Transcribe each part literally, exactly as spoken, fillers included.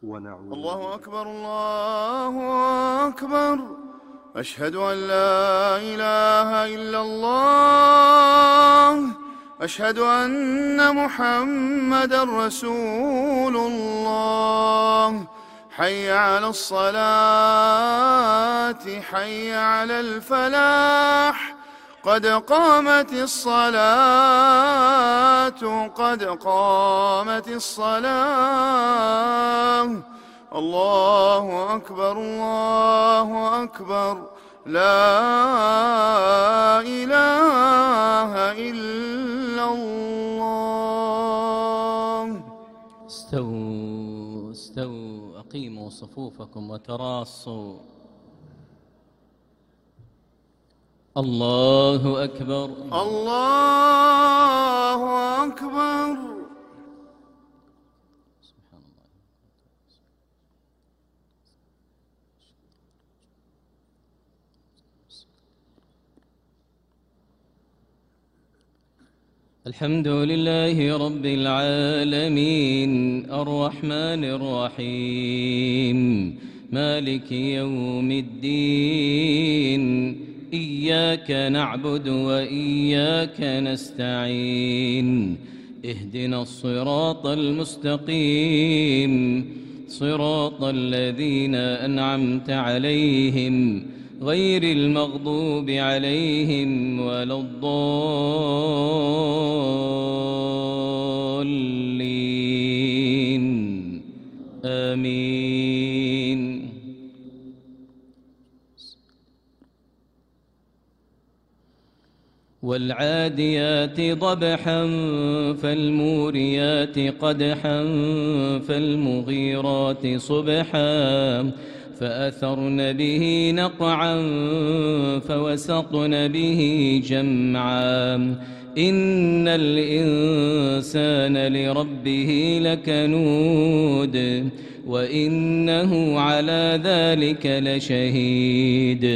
ونعوذ الله أكبر الله أكبر. أشهد أن لا إله إلا الله. أشهد أن محمدًا رسول الله. حي على الصلاة حي على الفلاح. قد قامت الصلاة قد قامت الصلاة. الله أكبر الله أكبر. لا إله إلا الله. استووا استووا أقيموا صفوفكم وتراصوا. الله أكبر الله أكبر. سبحان الله. الحمد لله رب العالمين الرحمن الرحيم مالك يوم الدين. إياك نعبد وإياك نستعين. اهدنا الصراط المستقيم صراط الذين أنعمت عليهم غير المغضوب عليهم ولا الضالين. آمين. والعاديات ضبحا فالموريات قدحا فالمغيرات صبحا فأثرن به نقعا فوسطن به جمعا. إن الإنسان لربه لكنود وإنه على ذلك لشهيد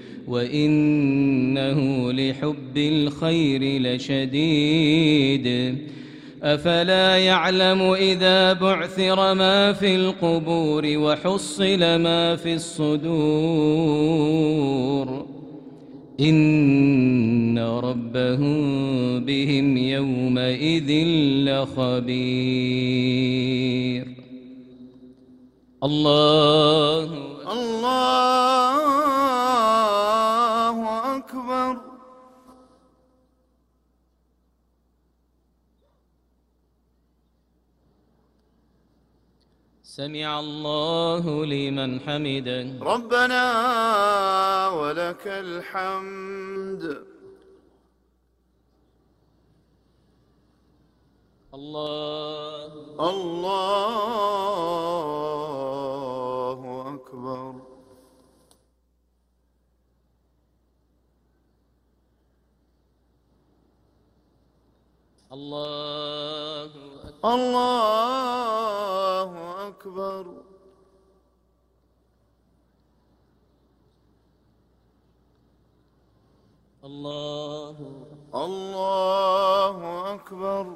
وإنه لحب الخير لشديد. أفلا يعلم إذا بعثر ما في القبور وحصل ما في الصدور إن ربهم بهم يومئذ لخبير. الله الله أكبر. سمع الله لمن حمده. ربنا ولك الحمد. الله الله أكبر. الله الله أكبر. الله الله أكبر.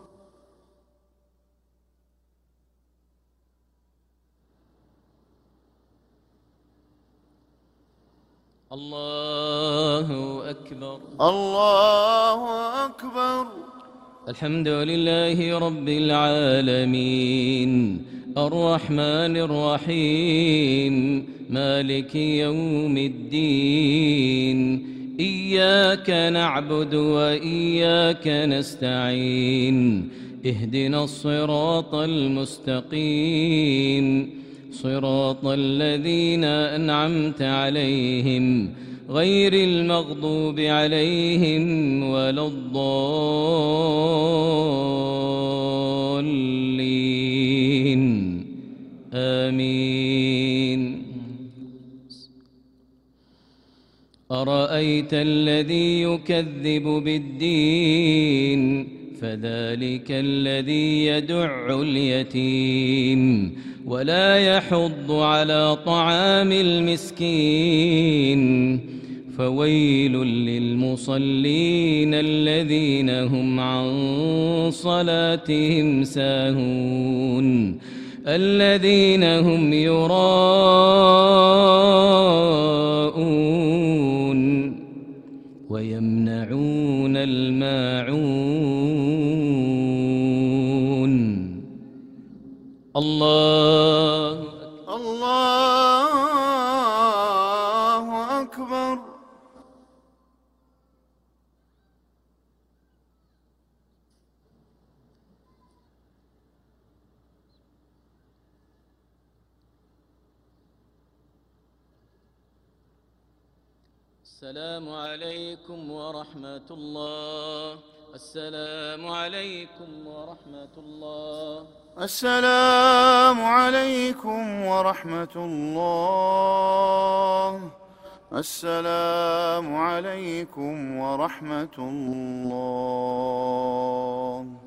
الله أكبر. الله أكبر. الحمد لله رب العالمين الرحمن الرحيم مالك يوم الدين. إياك نعبد وإياك نستعين. اهدنا الصراط المستقيم صراط الذين أنعمت عليهم غير المغضوب عليهم ولا الضالين. آمين. أرأيت الذي يكذب بالدين فذلك الذي يدع اليتيم ولا يحض على طعام المسكين. فويل للمصلين الذين هم عن صلاتهم ساهون الذين هم يراءون ويمنعون الماعون. الله الله أكبر. السلام عليكم ورحمة الله. السلام عليكم ورحمة الله. السلام عليكم ورحمة الله. السلام عليكم ورحمة الله.